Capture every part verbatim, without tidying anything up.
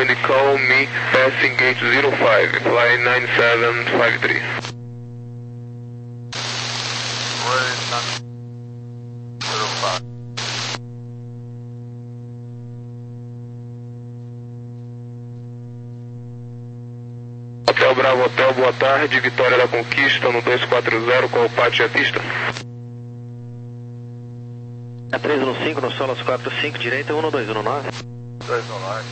and call me passing gate zero five, fly nine seven five three. Hotel Bravo Hotel, boa tarde, Vitória da Conquista no dois quatro zero, qual o pátio e a pista? É três um cinco no Solas quatro cinco, direita um dois um nove. dois um nove.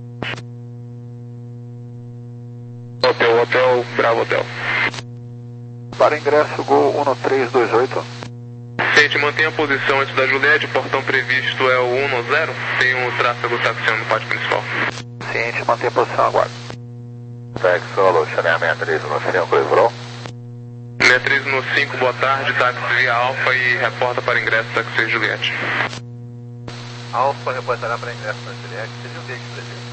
Hotel Hotel, Bravo Hotel. Para ingresso, Gol um três dois oito. Gente, mantenha a posição antes da Juliette, o portão previsto é o um zero, tem um tráfego taxiando no pátio principal. Ciente, mantenha a posição, aguardo. Táxi Solo, Chanel sessenta e três no cinco, livrou. sessenta e três no cinco, boa tarde, táxi via Alfa e reporta para ingresso táxi Juliette. Alfa reportará para ingresso na Juliette, seja um veículo presente.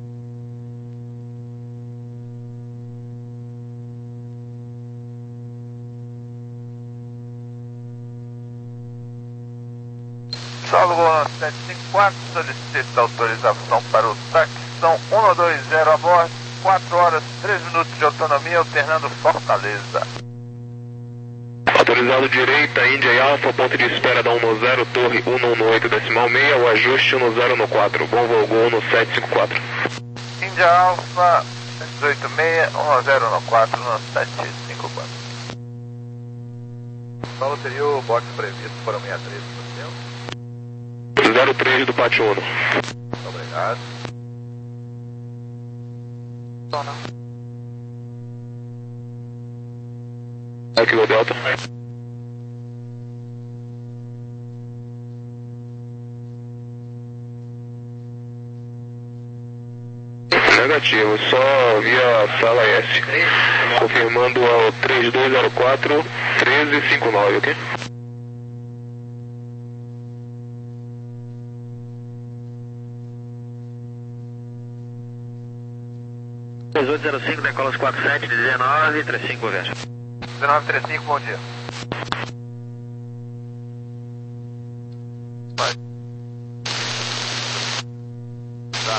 Solo sete cinco quatro, solicita autorização para o táxi, são um dois zero a bordo, quatro horas três minutos de autonomia, alternando Fortaleza. Autorizado direita, Índia e Alfa, ponto de espera da um zero, torre um um oito decimal seis, o ajuste um zero no quatro, bom voo Gol no sete cinco quatro. Índia Alfa, sete oito seis, um zero no quatro, no sete cinco quatro. Solo teria o box previsto para o sessenta e três no tempo. zero três do pátio um. Muito obrigado. Tona. Aqui o Delta. Negativo, só via sala S. Confirmando ao três dois zero quatro, um três cinco nove, ok? três oito zero cinco, decolas quatro sete, dezenove, trinta e cinco, viagem. dezenove trinta e cinco, bom dia. Vai. Tá.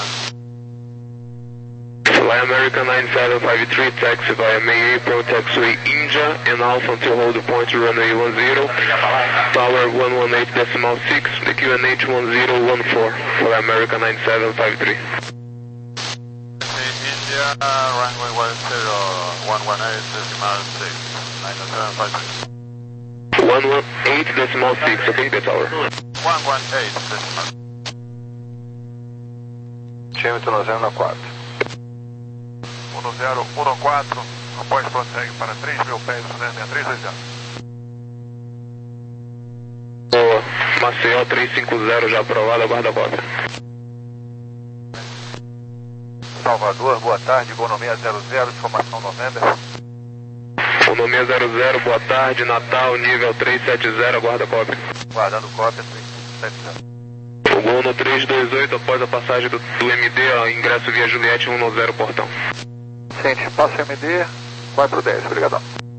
Fly American nine seven five three, taxi via May April, taxiway India and Alpha until hold point runway one zero, tower one one eight decimal six, the Q N H one zero one four, Fly American nine seven five three. India, runway one zero, one one eight decimal six, nine seven five three. one one eight decimal six, okay, the tower. one one eight decimal. Tímetro um zero quatro. um zero um quatro, após prossegue para três mil pés, sessenta e três dois zero. Boa, Maceió três cinco zero já aprovado, aguarda a cópia. Salvador, boa tarde, Gol no seis zero zero, informação November. O no seis zero zero, boa tarde, Natal, nível três sete zero, aguarda a cópia. Guardando cópia, três sete zero. O Gol no três dois oito, após a passagem do, do M D, ó, ingresso via Juliette um zero portão. Gente, passa M D, quatro dez, obrigadão.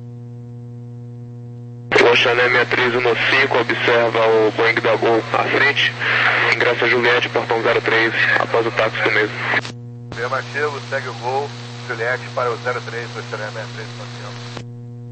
O Chanel sessenta e três no cinco, observa o Boeing da Gol à frente, ingresso a Juliette, portão zero três, após o táxi do mesmo. Afirmativo, segue o voo, Juliette para o zero três, do Chanel sessenta e três no cinco.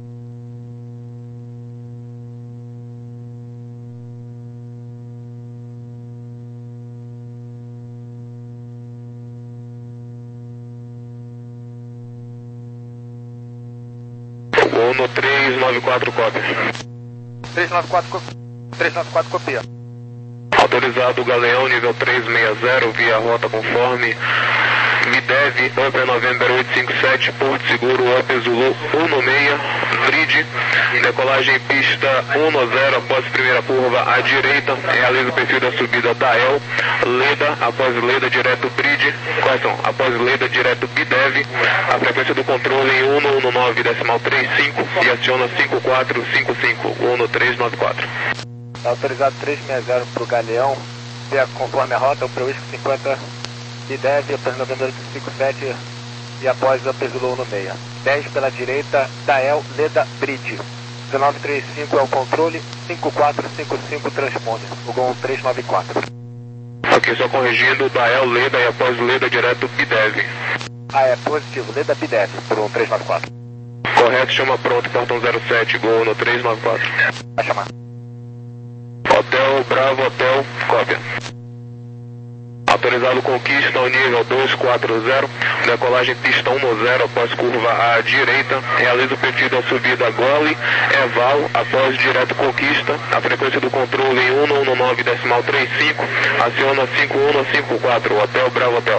Gol no três nove quatro, cópia. três nove quatro, co... três nove quatro, copia. Autorizado o Galeão, nível três seis zero, via rota conforme me deve, Upper November oito cinco sete, Porto Seguro, Upper Zulu um seis, Bridge, decolagem pista um zero, após primeira curva à direita, realiza o perfil da subida Tael, Leda, após Leda direto Bridge, correção, após Leda direto Bidev, a frequência do controle em um um nove decimal trinta e cinco e aciona cinco quatro cinco cinco, um no três nove quatro. Autorizado três seis zero para o Galeão, via conforme a rota, o Prewhisky cinquenta e deve, após November oito cinco sete e após Upper Zulu um seis. dez pela direita, Tael, Leda, Bridge. dezenove trinta e cinco é o controle, cinco quatro cinco cinco transponder, o Gol três nove quatro. Aqui só corrigindo, Dael, Leda e após Leda direto Bidev. Ah, é positivo, Leda Bidev, por um três nove quatro. Correto, chama pronto, portão zero sete, gol no três nove quatro. Vai chamar. Hotel Bravo, Hotel, cópia. Autorizado Conquista ao nível dois quatro zero, decolagem pista um no zero após curva à direita, realiza o pedido à subida Gole, Eval, após direto Conquista, a frequência do controle em um um nove decimal trinta e cinco, aciona cinco um cinco quatro, Hotel Bravo, Hotel.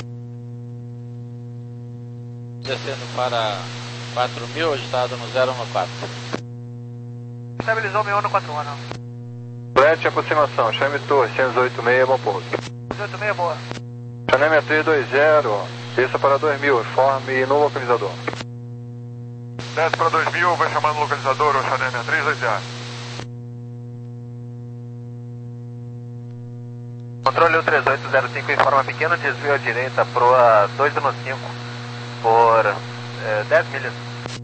Descendo para quatro mil, agitado no zero um quatro. Estabilizou meu um quatro um. Flat, aproximação, chame Torre, cento e oito seis, bom pouso. cento e oito seis, boa. Chanel três dois zero, desça para dois mil, informe no localizador. Desce para dois mil, vai chamar no localizador, o Chanel três dois zero. Controle três oito zero cinco informa pequeno desvio à direita pro a dois um cinco por eh, dez milhas.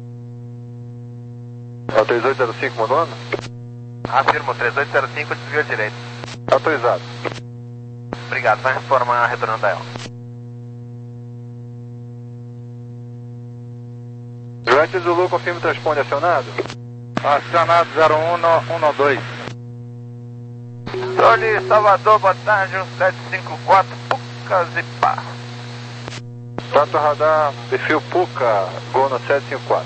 É o três oito zero cinco, mandando? Afirmo, três oito zero cinco desvio à direita. Autorizado. Obrigado, vai informar retornando a ela. Juventus Zulu, confirma o transponder acionado. Acionado zero um um dois. Controle Salvador, boa tarde, um sete cinco quatro, Puca Zipar. Status radar, perfil Puca, gol no sete cinco quatro.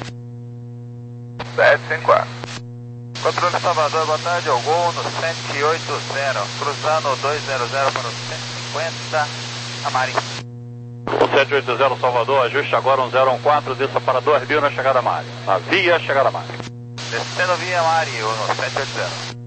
sete cinco quatro. Controle Salvador, boa tarde, ao gol no sete oito zero, cruzando dois zero zero para o cento e cinquenta, Amari. sete oito zero Salvador, ajuste agora um zero um quatro, desça para dois mil na chegada Mari. Na via chegada Mari. Descendo via Mari, no sete oito zero.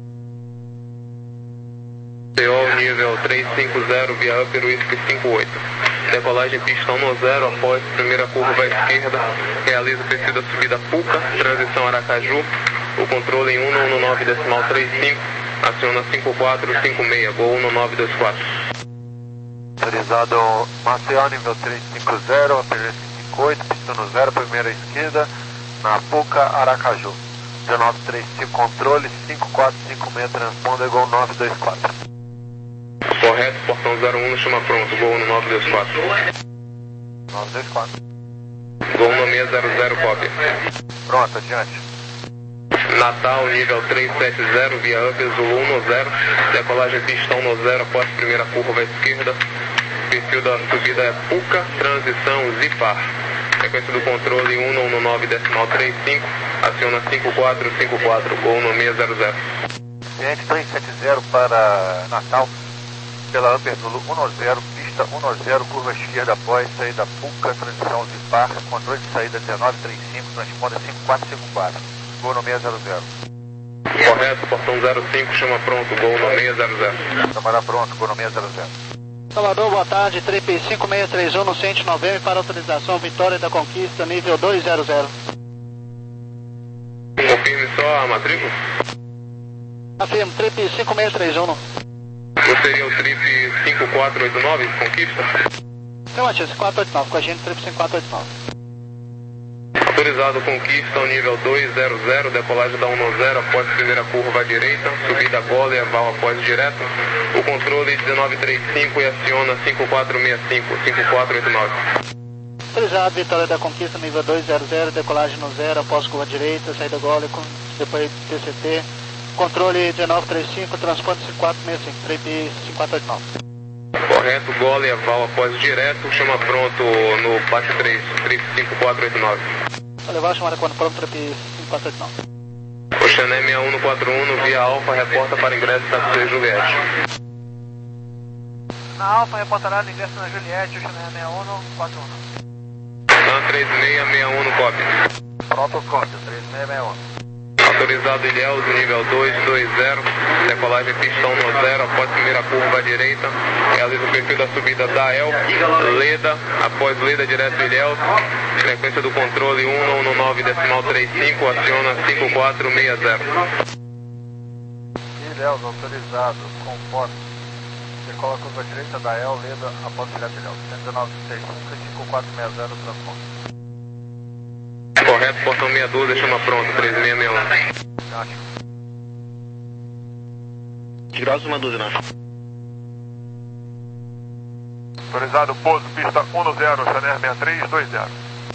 C O nível três cinco zero, via Upper Whisky cinco oito. Decolagem pista um no zero, após primeira curva à esquerda, realiza o perfil da subida Puca, transição Aracaju, o controle em um um nove decimal trinta e cinco, aciona cinco quatro cinco seis, gol um nove dois quatro. Autorizado Maceió, nível três cinco zero, Upper Whisky cinco oito, pista no zero, primeira esquerda, na Puca, Aracaju. dezenove trinta e cinco, controle, cinco quatro cinco seis, transponder, gol nove dois quatro. Correto, portão zero um, chama pronto, gol no nove dois quatro. nove dois quatro. Gol no seis zero zero, cópia. Pronto, adiante. Natal, nível três sete zero, via Upper Zulu um no zero, decolagem pista um no zero, após primeira curva à esquerda, perfil da subida é Puca, transição Zipar. Frequência do controle um um nove decimal trinta e cinco, aciona cinco quatro cinco quatro, gol no seis zero zero. Cliente três sete zero para Natal, pela Upper Zulu um no zero, pista um no zero, curva esquerda após saída Puca, transição Zipar, controle de saída dezenove trinta e cinco, transponder cinco quatro cinco quatro, gol no seis zero zero. Correto, portão zero cinco, chama pronto, gol no seis zero zero. Trabalhar pronto, gol no seis zero zero. Salvador, boa tarde, três cinco seis três um no cento e noventa para autorização Vitória da Conquista, nível dois zero zero. Confirme só a matrícula. Afirmo, trip cinco seis três um. Ou seria o trip cinco quatro oito nove, Conquista? Não, Matias, quatro oito nove, com a gente, trip cinco quatro oito nove. Autorizado Conquista ao nível dois zero zero, decolagem da um no zero após primeira curva à direita, subida Gole, Eval após direto, o controle dezenove trinta e cinco e aciona cinco quatro seis cinco, cinco quatro oito nove. Autorizado, Vitória da Conquista, nível dois zero zero, decolagem no zero, após curva direita, saída Gole, com, depois T C T, controle dezenove trinta e cinco, transporte cinco quatro seis cinco, trip cinco quatro oito nove. Correto, Gole, Eval após direto, chama pronto no Pátio três, trip cinco quatro oito nove. Vou levar a chamada quando pronto, trip cinco quatro oito nove. O Chanel seis um quatro um, no via Alfa, reporta para ingresso da Juliette. Na Alfa, reportará o ingresso na Juliette, o Chanel seis um quatro um. Sam três seis seis um no cópia. Pronto, cópia, três seis seis um. Autorizado Ilhéus, nível dois dois zero, decolagem pista um no zero, após primeira curva à direita, realiza o perfil da subida Dael, Leda, após Leda direto Ilhéus, frequência do controle um um nove decimal trinta e cinco, aciona cinco quatro seis zero. Ilhéus, autorizado, conforme. Decola a curva direita da El, Leda, após direto Ilhéus, cento e dezenove trinta e cinco e cinco quatro seis zero, transporte. Correto, portão seis doze, chama pronto, três seis seis um. Grosso, uma dúzia, não. Autorizado pouso, pista um zero, Channel sessenta e três dois zero.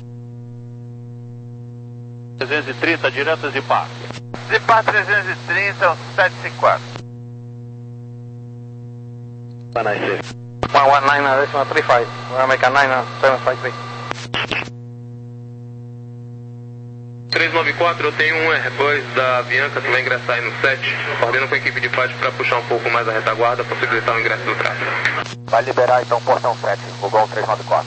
trezentos e trinta, direto Zipar. Zipar trezentos e trinta, sete cinco quatro. one nine six. one one nine, decimal three five. American nine, seven five three. três nove quatro, eu tenho um Airbus da Avianca que vai ingressar aí no sete. Coordeno com a equipe de Pátio para puxar um pouco mais a retaguarda, possibilitar o ingresso do tráfego. Vai liberar então portão sete, o Gol três nove quatro.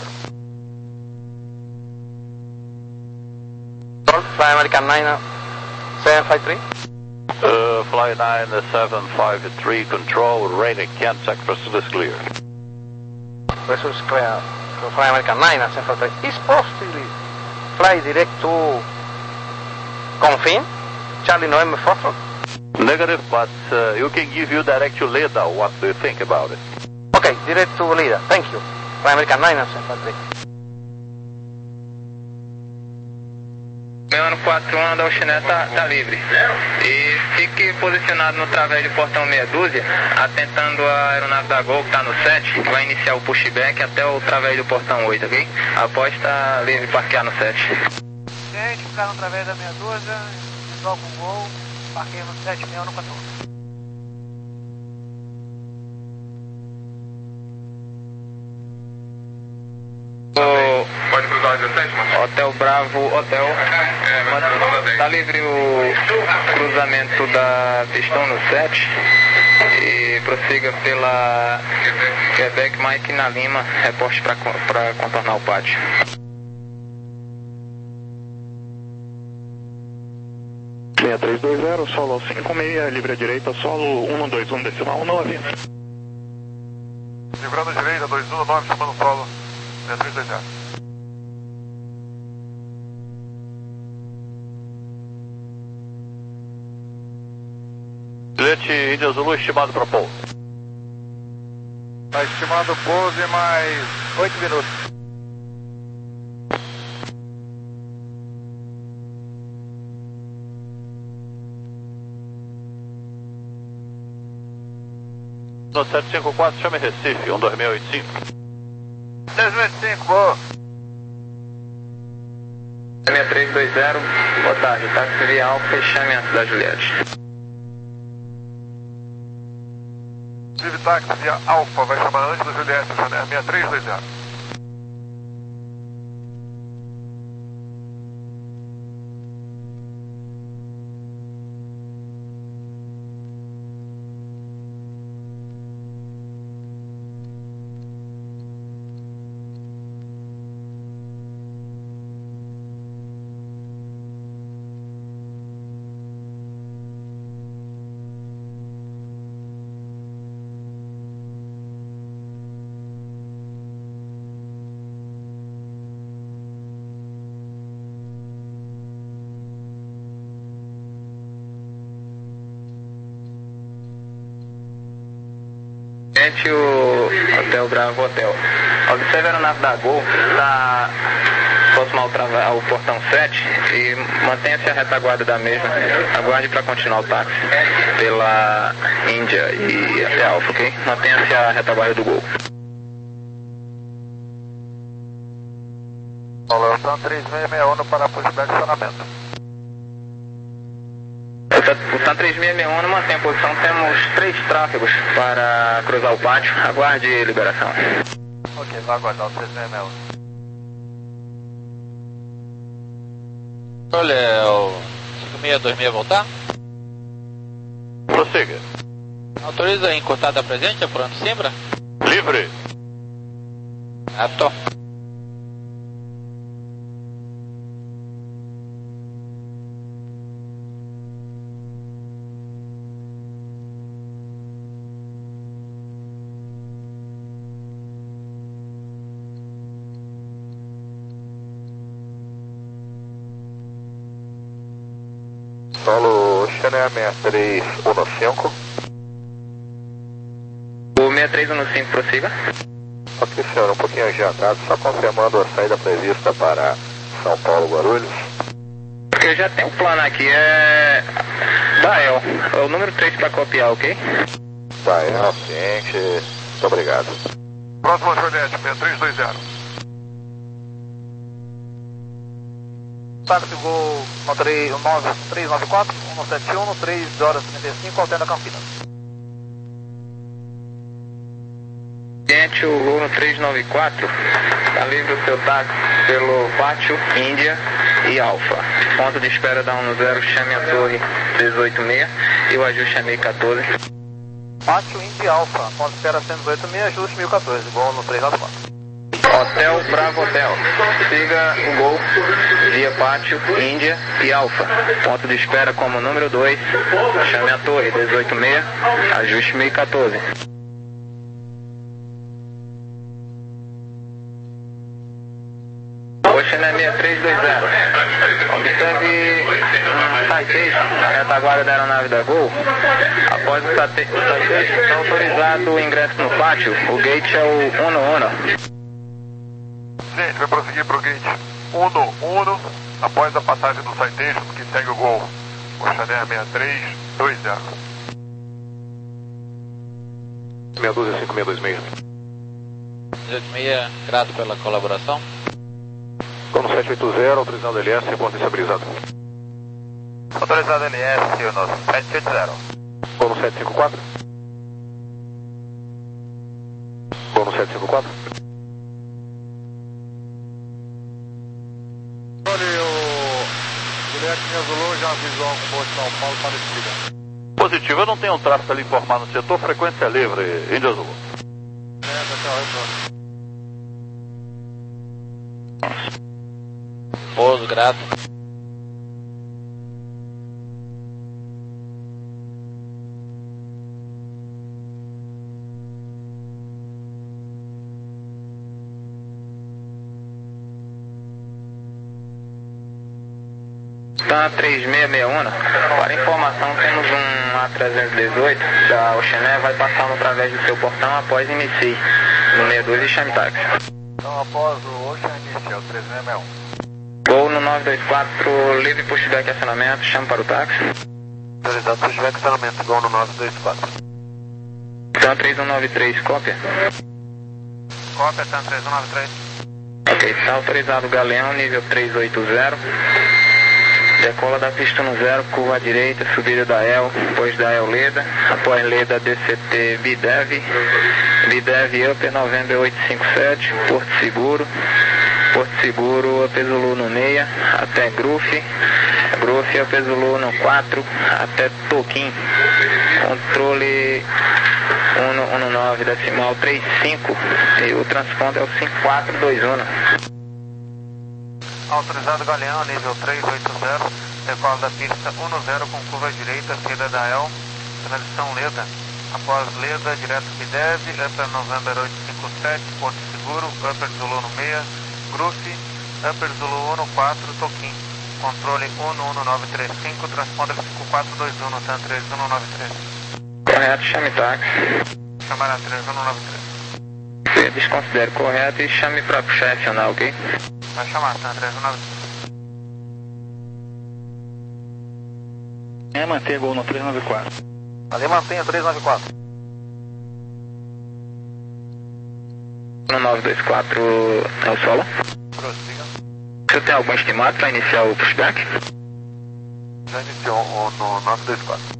Fly American nine, seven five three. Uh, fly nine seven five three, control, radar Kent, San Francisco is clear. Versus clear. So fly American nine, seven five three. Is possibly fly direct to Confin, Charlie November Foxtrot? Negative, but uh, you can give you direct to Leda. What do you think about it? Okay, direct to Leda. Thank you. Fly American nine, seven five three. Meu ano quatro um, o Chiné tá, tá livre. E fique posicionado no través de portão meia dúzia, atentando a aeronave da Gol que tá no sete, que vai iniciar o pushback até o través do portão oito, ok? Após tá livre parquear no sete. Gente, ficaram através da meia dúzia, visual com Gol, parqueio no sete, meia no quatorze. Pode cruzar o dezessete, mano? Hotel Bravo, Hotel. É, tá livre o cruzamento da pistão no sete e prossiga pela Quebec Mike na Lima, reporte para contornar o pátio. seis três dois zero, solo cinco seis, livre à direita, solo um dois um, decimal nove. Livrando à direita, dois um nove, chamando solo, seis três dois zero. Bilhete Índia Zulu, estimado para pouso. Tá estimado pouso em mais oito minutos. No sete cinco quatro, chame Recife, um dois seis oito cinco. seis dois cinco, boa. seis três dois zero, boa tarde, táxi via Alfa e chame antes da Juliette. Vive táxi via Alfa, vai chamar antes da Juliette, Channel seis três dois zero. O Hotel Bravo Hotel. Observe a aeronave da Gol, está próximo ao, trava, ao portão sete e mantenha-se a retaguarda da mesma. Aguarde para continuar o táxi pela Índia e até Alfa, ok? Mantenha-se a retaguarda do Gol. Lançando três seis seis um para a possibilidade de estacionamento. O TAM três seis seis um mantém a posição, temos três tráfegos para cruzar o pátio, aguarde liberação. Ok, vai aguardar o três seis seis um. Olha, é o cinco seis dois seis voltar? Prossiga. Autoriza a encurtada presente, apurando Simbra? Livre. Apto. Solo Channel seis três um cinco. O seis três um cinco prossiga. Ok, senhor, um pouquinho adiantado, só confirmando a saída prevista para São Paulo, Guarulhos. Porque eu já tenho um plano aqui, é da El, é o número três para copiar, ok? Tá, é ciente, muito obrigado. Próxima Juliette, seis três dois zero. Táxi Gol nove três nove quatro, um sete um, três horas e trinta e cinco, altera Campinas. Gente, o Gol no três nove quatro, está livre o seu táxi pelo Pátio, Índia e Alfa. Ponto de espera da um zero, chame a torre dezoito seis e o ajuste é mil e quatorze. Pátio, Índia e Alfa, ponto de espera cento e dezoito seis, ajuste mil e quatorze, Gol no três nove quatro. Hotel Bravo Hotel, siga o Gol via Pátio, Índia e Alfa. Ponto de espera como número dois, chame a torre dezoito seis, ajuste mil e quatorze. Oceané seis três dois zero. Observe um citation na retaguarda da aeronave da Gol. Após o citation, está autorizado o ingresso no pátio. O gate é o um um. Gente, vai prosseguir para o gate um um após a passagem do citation que segue o Gol. Oceané seis três dois zero. meia dúzia cinco seis dois seis. dezoito seis, grato pela colaboração. Gol sete oito zero, autorizado L S, porta estabilizada. Autorizado L S, no sete oito zero. Gol sete cinco quatro. Gol sete cinco quatro. Olha, o Juliette me azulou, já avisou algum voo de São Paulo para desligar. Positivo, eu não tenho um tráfego ali informado no setor, frequência livre, Índia Azul. É, até o retorno. Pouso, grato. Tá três seis seis um, para informação temos um A trezentos e dezoito da Oceané, vai passar no través do seu portão após inicie, no sessenta e dois e chame táxi. Então após o Ocean Inicial, três seis seis um. Gol no nove dois quatro, livre pushback acionamento, chame para o táxi. Autorizado pushback acionamento, Gol no nove dois quatro. Então três um nove três, cópia. Cópia, então três um nove três. Ok, está autorizado o Galeão, nível três oito zero. Decola da pista no zero, curva à direita, subida da E L, depois da E L Leda, após Leda D C T Bidev, Bidev Upper November oito cinco sete, Porto Seguro, Porto Seguro, Upper Zulu no seis, até Grufe, Grufe, Upper Zulu no quatro, até Toquim, controle um um nove, decimal três cinco, e o transponder é o cinco quatro dois um. Autorizado Galeão, nível três oito zero, decola da pista um zero com curva à direita, saída da E L, transição Leda. Após Leda, direto Bidev, Upper November oito cinco sete, Porto Seguro, Upper Zulu no seis, Grufe, Upper Zulu um quatro, Toquim. Controle um um nove três cinco, transponder cinco quatro dois um, no TAN três um nove três. Correto, chame táxi. Chamará três um nove três. Você desconsidere correto e chame para puxar acionar, ok? Vai chamar, TAN três um nove três. É, manter Gol no três nove quatro. Ali mantenha três nove quatro. No nove dois quatro é o solo. Prossiga. Você tem algum estimado para iniciar o pushback? Já iniciou o, no nove dois quatro.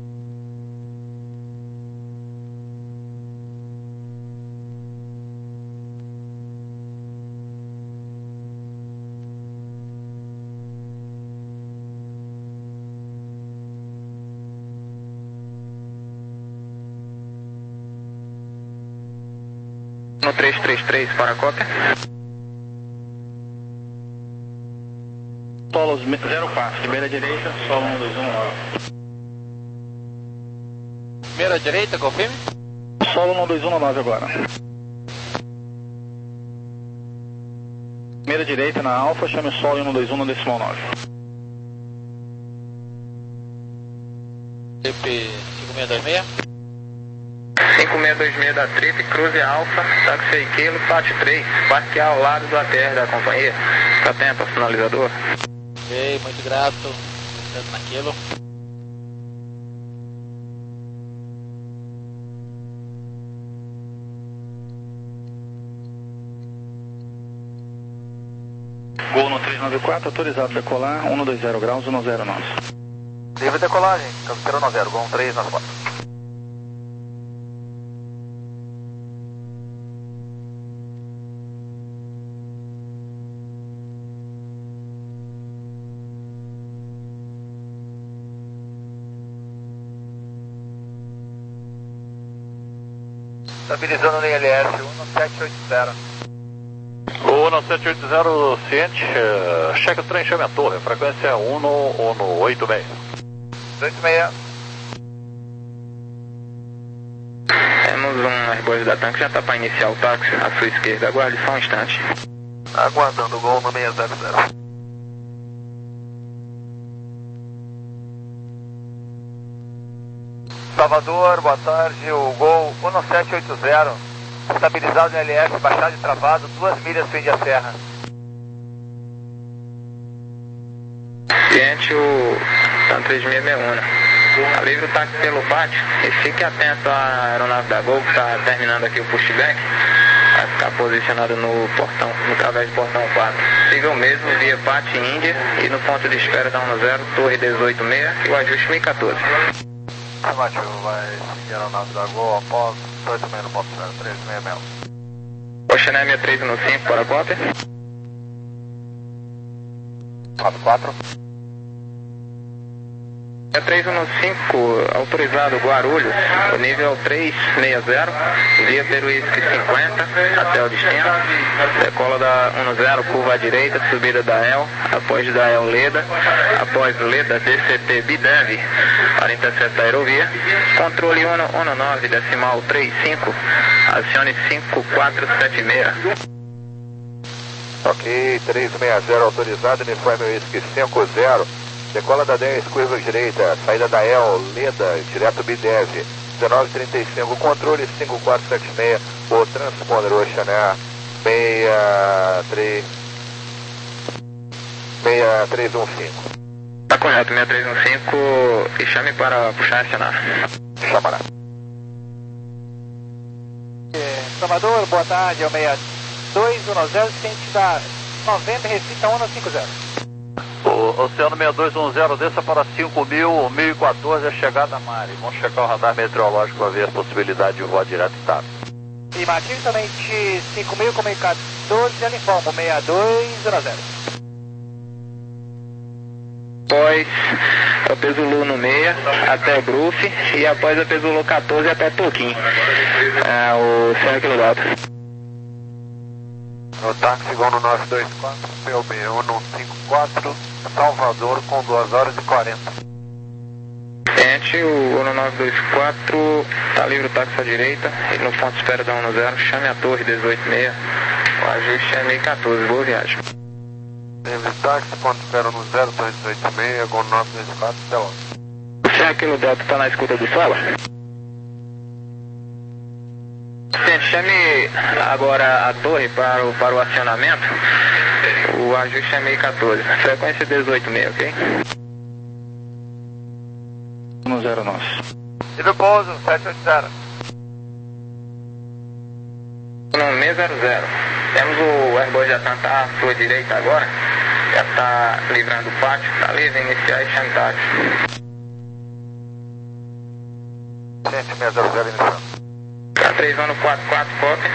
No três três três para a cópia. Solos zero quatro, primeira direita, solo um dois um nove. Primeira direita, confirme. Solo um dois um nove agora. Primeira direita na Alfa, chame o solo um dois um no decimal nove. T P cinco seis dois seis. cinco seis dois seis da Trip, cruze Alfa, táxi seis Kilo, Pátio três, parquear ao lado do A T R da companhia. Tá tempo, sinalizador. Ok, muito grato. Estando naquilo. um três nove quatro, autorizado a decolar, um dois zero graus, um zero nove. Livre decolagem, cabeceira um zero, Gol um três nove quatro. Estabilizando no I L S um sete oito zero. O um sete oito zero ciente, uh, checa o trem, chame a torre, frequência um no oito seis. oito seis. Temos um Airbus da tanque, já está para iniciar o táxi, à sua esquerda, aguarde só um instante. Aguardando o Gol no seis zero zero. Salvador, boa tarde, o Gol um sete oito zero, estabilizado no L S, baixado e travado, duas milhas frente à serra. Cliente, o TAM três seis seis um, tá livre o táxi pelo pátio e fique atento à aeronave da Gol que está terminando aqui o pushback, vai ficar posicionado no portão, no través do portão quatro. Siga o mesmo via pátio Índia e no ponto de espera da um zero, torre dezoito seis e o ajuste mil e quatorze. Abate, vai seguir a aeronave da Gol após oito seis no ponto zero, três seis seis. Oceanémia três um cinco para a cópia. quatro quatro. É três um cinco, autorizado Guarulhos, o nível três seis zero, via Peruísque cinquenta, até o destino. Decola da um zero, curva à direita, subida da E L, após da E L Leda, após Leda D C T Bidev, para interceptar a aerovia. Controle um um nove, decimal trinta e cinco, acione cinco quatro sete seis. Ok, três seis zero autorizado, uniforme Whisky cinco zero. Decola da dez, curva direita, saída da E L, Leda, direto Bidev, dezenove trinta e cinco, controle cinco quatro sete seis, o transponder Oceanair seis três um cinco. Tá correto, seis três um cinco, e chame para puxar e acionar. Chamará. Salvador, boa tarde, é o seis dois um zero, ciente da noventa, recita um cinco zero. O Oceano seis dois um zero, desça para cinco mil, mil e quatorze, a chegada a Mari. Vamos checar o radar meteorológico para ver a possibilidade de voar direto e táxi. E Martins também de cinco mil, com mil e quatorze, já lhe informo, seis dois um zero. Após a Pesulu no meia, até o Bruce, e após a Pesulu quatorze até Toquim. É o cem quilômetros. No táxi Gol no nove dois quatro, P O B um um cinco quatro, Salvador com duas horas e quarenta. Cliente, o um nove dois quatro, está livre o táxi à direita, e no ponto de espera da um zero, chame a torre dezoito seis, o ajuste é mil e quatorze, boa viagem. Livre táxi, ponto de espera no zero, torre dezoito seis, Gol nove dois quatro, até logo. Você aqui no Delta está na escuta do Sala? Gente, chame agora a torre para o, para o acionamento. O ajuste é mil e quatorze. Frequência dezoito seis, ok? um zero nove. Livre pouso, sete oito zero. No seis zero zero. Temos o Airbus já está à sua direita agora. Já está livrando o pátio. Está livre, iniciar e chame táxi. Gente, seis zero zero iniciando. K três um quatro quatro, cópia.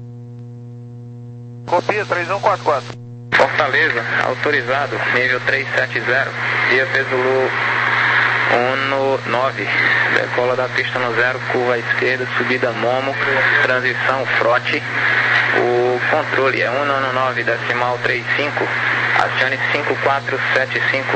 Copia, três um quatro quatro. Fortaleza, autorizado, nível três sete zero, via Pesulu um nove, decola da pista no zero, curva à esquerda, subida Momo, transição Frote. O controle é um nove, decimal trinta e cinco, acione cinco quatro sete cinco.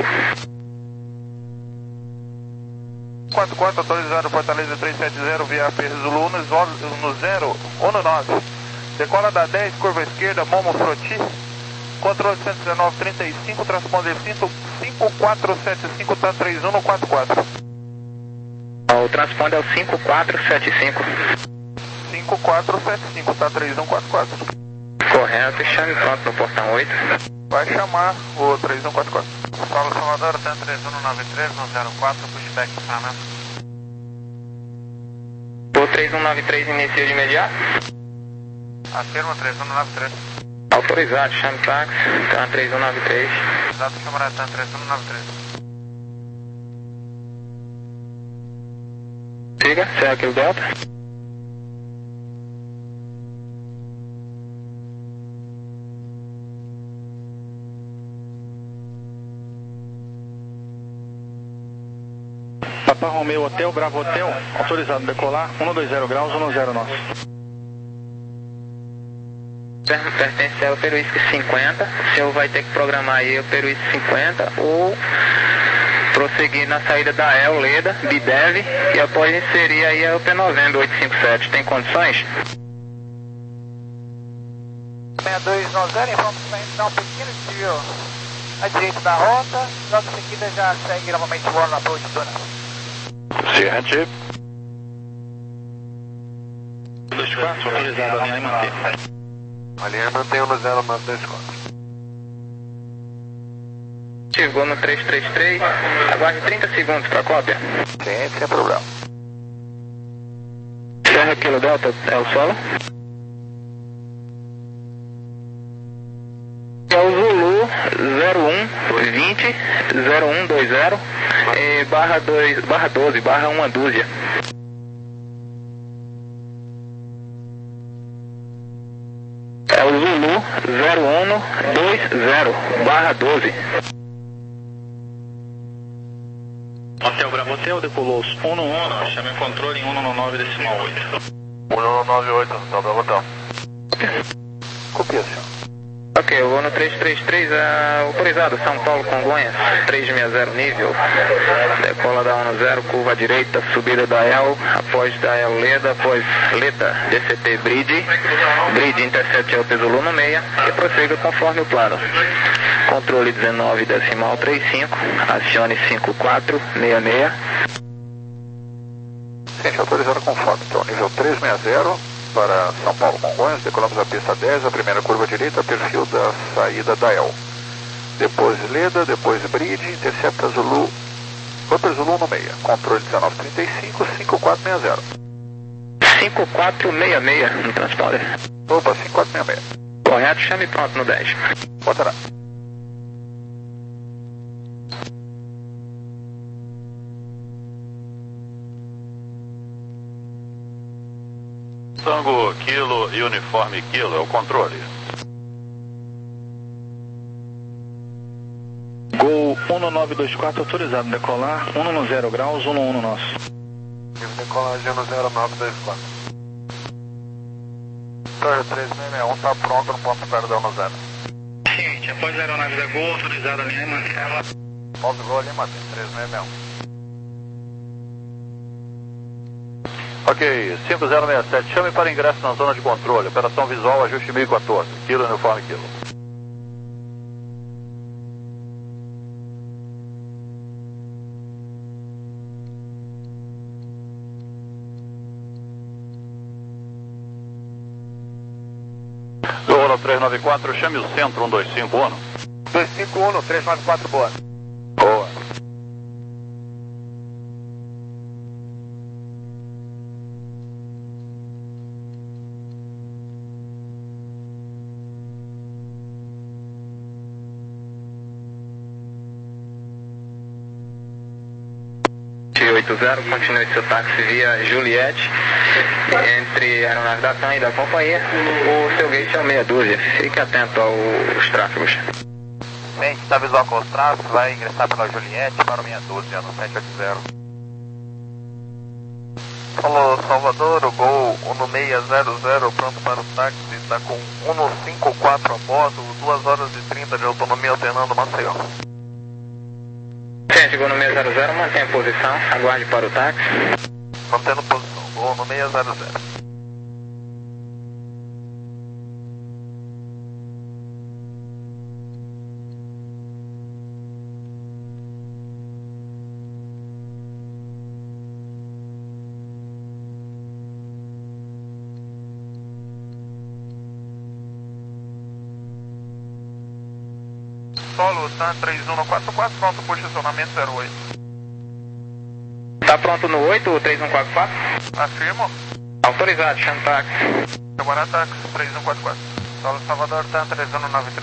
quatro quatro, autorizado Fortaleza três sete zero, via Pesulu no zero, um nove. Decola da dez, curva esquerda, Momo Froti. Controle cento e dezenove, trinta e cinco, transponder cinco quatro sete cinco, tá três um no quatro quatro. O transponder é o cinco quatro sete cinco. cinco quatro sete cinco, tá três um quatro quatro. Correto, chame pronto no portão oito. Vai chamar o três um quatro quatro. Paulo Salvador, tem três um nove três, no zero quatro, pushback funcionamento. O três um nove três inicia de imediato. Afirma três um nove três. Autorizado, chame táxi, TAM três um nove três. Autorizado, chama TAM três um nove três. Siga, Serra aqui o Delta. Papa Romeu Hotel, Bravo Hotel, autorizado a decolar, cento e vinte graus, dez nosso. Pertence ao Peruísque cinquenta, o senhor vai ter que programar aí o Peruísque cinquenta ou prosseguir na saída da E L, Leda, Bidev, e após inserir aí o P novembro oito cinco sete. Tem condições? seis dois nove zero, vamos dar um pequeno desvio à direita da rota, logo em seguida já segue novamente o voo na approach zona. Sierra Chip. dois quatro, autorizado, alinhar e manter. Alinhar e manter um no zero, mais dois quatro. Chegou no três três três, aguarde trinta segundos para cópia. Sim, sem problema. Serra Kilo Delta, é o solo? É o Zulu zero um vinte zero um dois zero e barra dois, barra doze, barra uma dúzia. É o Zulu zero um dois zero, barra doze. Hotel Bravo Hotel, decolou um no um, chame o controle em um no nove decimal oito. um no nove oito, Hotel Bravo Hotel. Copia, senhor. Ok, eu vou no três três três, uh, autorizado, São Paulo, Congonhas, três seis zero nível, decola da um zero, curva à direita, subida da E L, após da E L Leda, após Leda, D C T Bridge, Bridge intercept é o Zulu no meia, e prossiga conforme o plano. Controle dezenove decimal trinta e cinco, acione cinco quatro seis seis. Gente, autorizado conforme, então, nível três seis zero. Para São Paulo, Congonhas, decolamos a pista dez, a primeira curva direita, perfil da saída da E L. Depois Leda, depois Bridge, intercepta Zulu, Upper Zulu no meia. Controle dezenove trinta e cinco, cinco quatro seis zero. cinco quatro seis seis no transponder. Opa, cinco quatro seis seis. Correto, chame pronto no dez. Botará. Tango, Kilo e Uniforme Kilo, é o controle. Gol um no nove dois quatro, autorizado a decolar, um no zero graus, um no um nosso. Decolagem no zero nove dois quatro. Torre três seis seis um está pronto no ponto perdão no zero. Seguinte, após a aeronave da Gol, autorizado a alinhar e manter. Ponto Gol ali, Matheus, três seis seis um. Ok, cinco zero seis sete, chame para ingresso na zona de controle. Operação visual, ajuste mil e quatorze. Kilo, Uniforme Kilo. Gol três nove quatro, chame o centro um dois cinco um. dois cinco um, três nove quatro, boa. Boa. oito zero, continue seu táxi via Juliette, entre a aeronave da TAM e da companhia. O seu gate é o meia dúzia, fique atento aos tráfegos. Bem, está visual com os tráfegos, vai ingressar pela Juliette para o meia dúzia no sete oito zero. Falou, Salvador, o Gol um no seis zero zero, pronto para o táxi, está com um no cinco quatro a bordo, duas horas e trinta de autonomia alternando Maceió. Chegou no seis zero zero, mantenha a posição, aguarde para o táxi. Mantendo posição, Gol no seis zero zero. Solo, TAM três um quatro quatro, pronto, posicionamento zero oito. Tá pronto no oito, o três um quatro quatro? Afirmo. Autorizado, chama táxi. Agora táxi, três um quatro quatro. Solo Salvador, Tan três um nove três.